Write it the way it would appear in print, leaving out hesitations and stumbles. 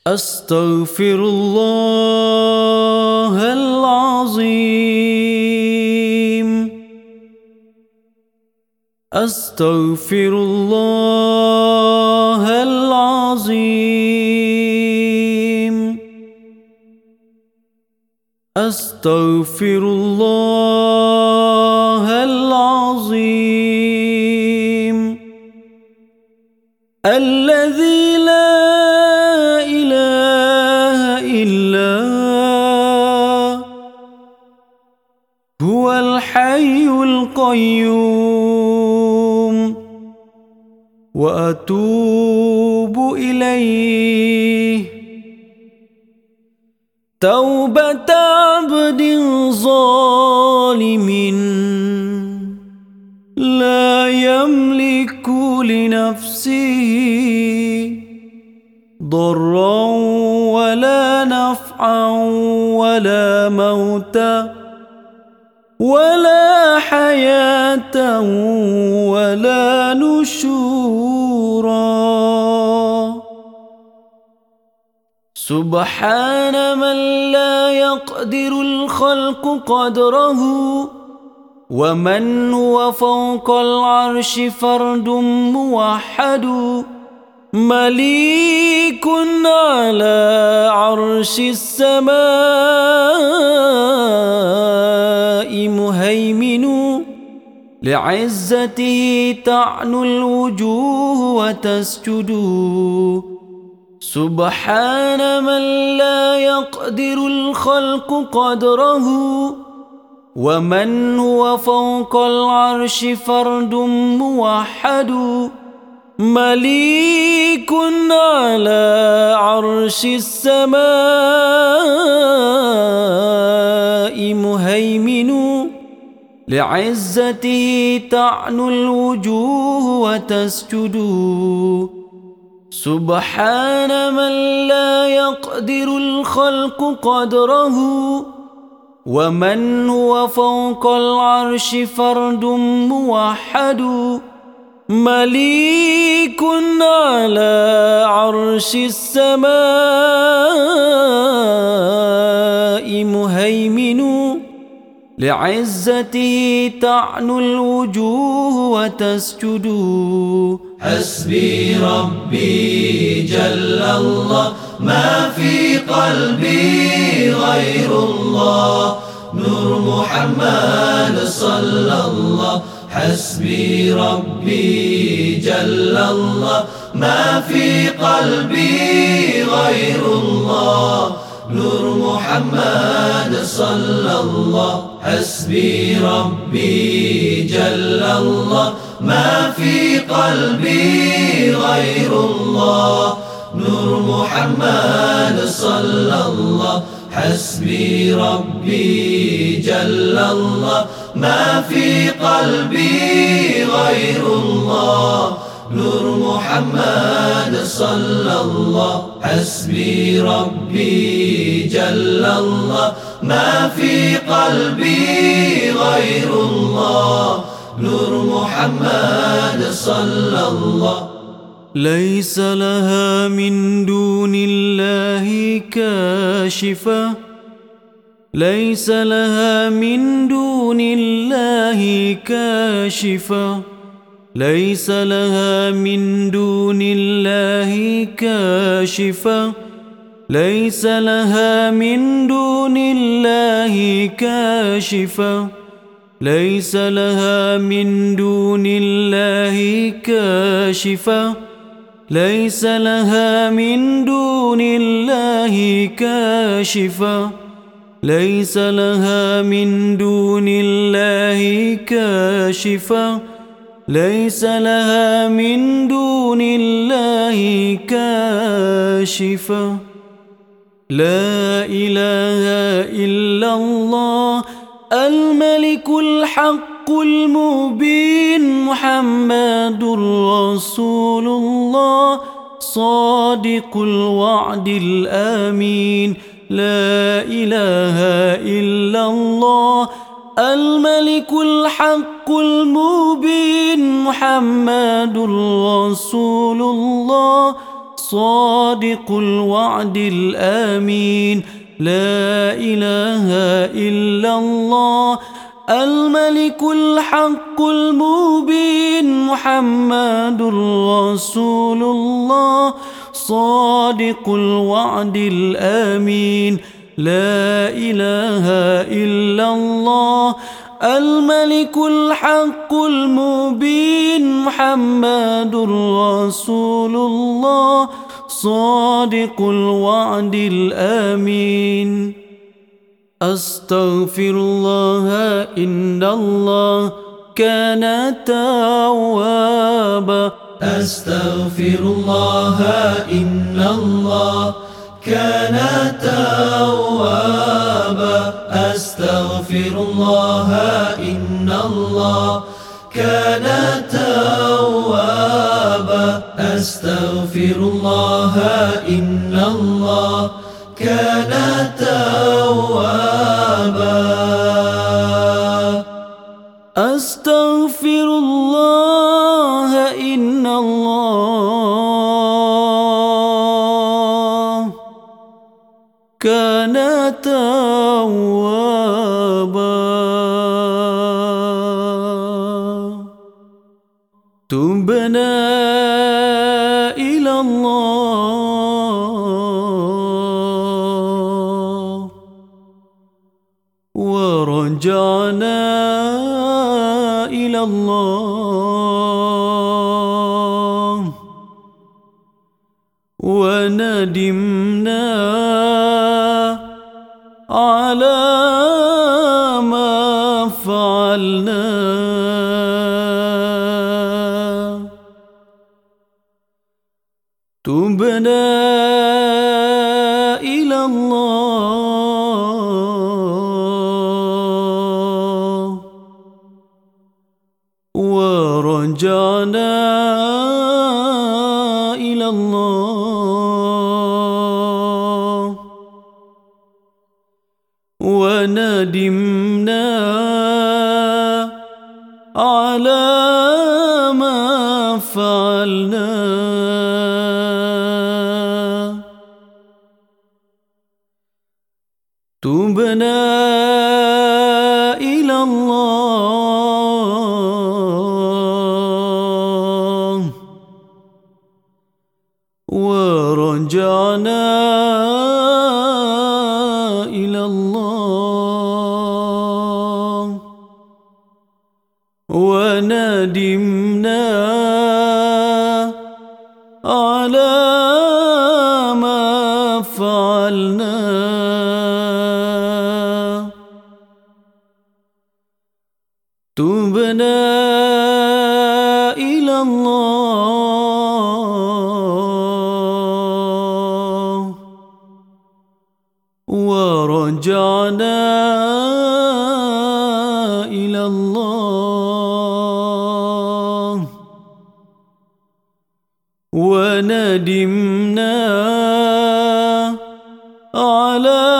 أستغفر الله العظيم. أستغفر الله العظيم. أستغفر الله العظيم الذي لا إله إلا هو الحي القيوم، وأتوب إليه توبة عبد ظالم لا يملك لنفسه ضرا ولا نفعا ولا موتا ولا حياة ولا نشورا. سبحان من لا يقدر الخلق قدره، ومن هو فوق العرش فرد موحد، مليك على عرش السماء مهيمن، لعزته تعنو الوجوه وتسجد. سبحان من لا يقدر الخلق قدره، ومن هو فوق العرش فرد موحد، مليك على عرش السماء مهيمن، لعزته تعنو الوجوه وتسجد. سبحان من لا يقدر الخلق قدره، ومن هو فوق العرش فرد موحد، مليك على عرش السماء مهيمن، لعزته تعنو الوجوه وتسجد. حسبي ربي جل الله، ما في قلبي غير الله، نور محمد صلى الله. حسبي ربي جل الله، ما في قلبي غير الله، نور محمد صلى الله. حسبي ربي جل الله، ما في قلبي غير الله، نور محمد صلى الله. حسبي ربي جل الله، ما في قلبي غير الله، نور محمد صلى الله. حسبي ربي جل الله، ما في قلبي غير الله، نور محمد صلى الله. ليس لها من دون الله كاشفة، ليس لها من دون الله كاشفة، ليس لها من دون الله كاشفة، ليس لها من دون الله كاشفة، ليس لها من دون الله كاشفة، ليس لها من دون الله كاشفة، ليس لها من دون الله كاشفة، ليس لها من دون الله كاشفة. لا إله إلا الله الملك الحق المبين، محمد رسول الله صادق الوعد الآمين. لا إله إلا الله الملك الحق المبين، محمد رسول الله صادق الوعد الآمين. لا إله إلا الله الملك الحق المبين محمد رسول الله صادق الوعد الآمين. لا إله إلا الله الملك الحق المبين محمد رسول الله صادق الوعد الآمين. أستغفر الله إن الله كان توابا. أستغفر الله إن الله كان توابا. أستغفر الله إن الله كان توابا. أستغفر الله إن الله كان توابا. أستغفر الله إن الله كان توابا. تبنا إلى الله ورجعنا إلى الله وندمنا على ما فعلنا. تبنا إلى الله ورجعنا إلى الله وندمنا على ما فعلنا. تبنا إلى الله ورجعنا إلى الله وندمنا على ما فعلنا. تبنا إلى الله ورجعنا إلى الله وندمنا على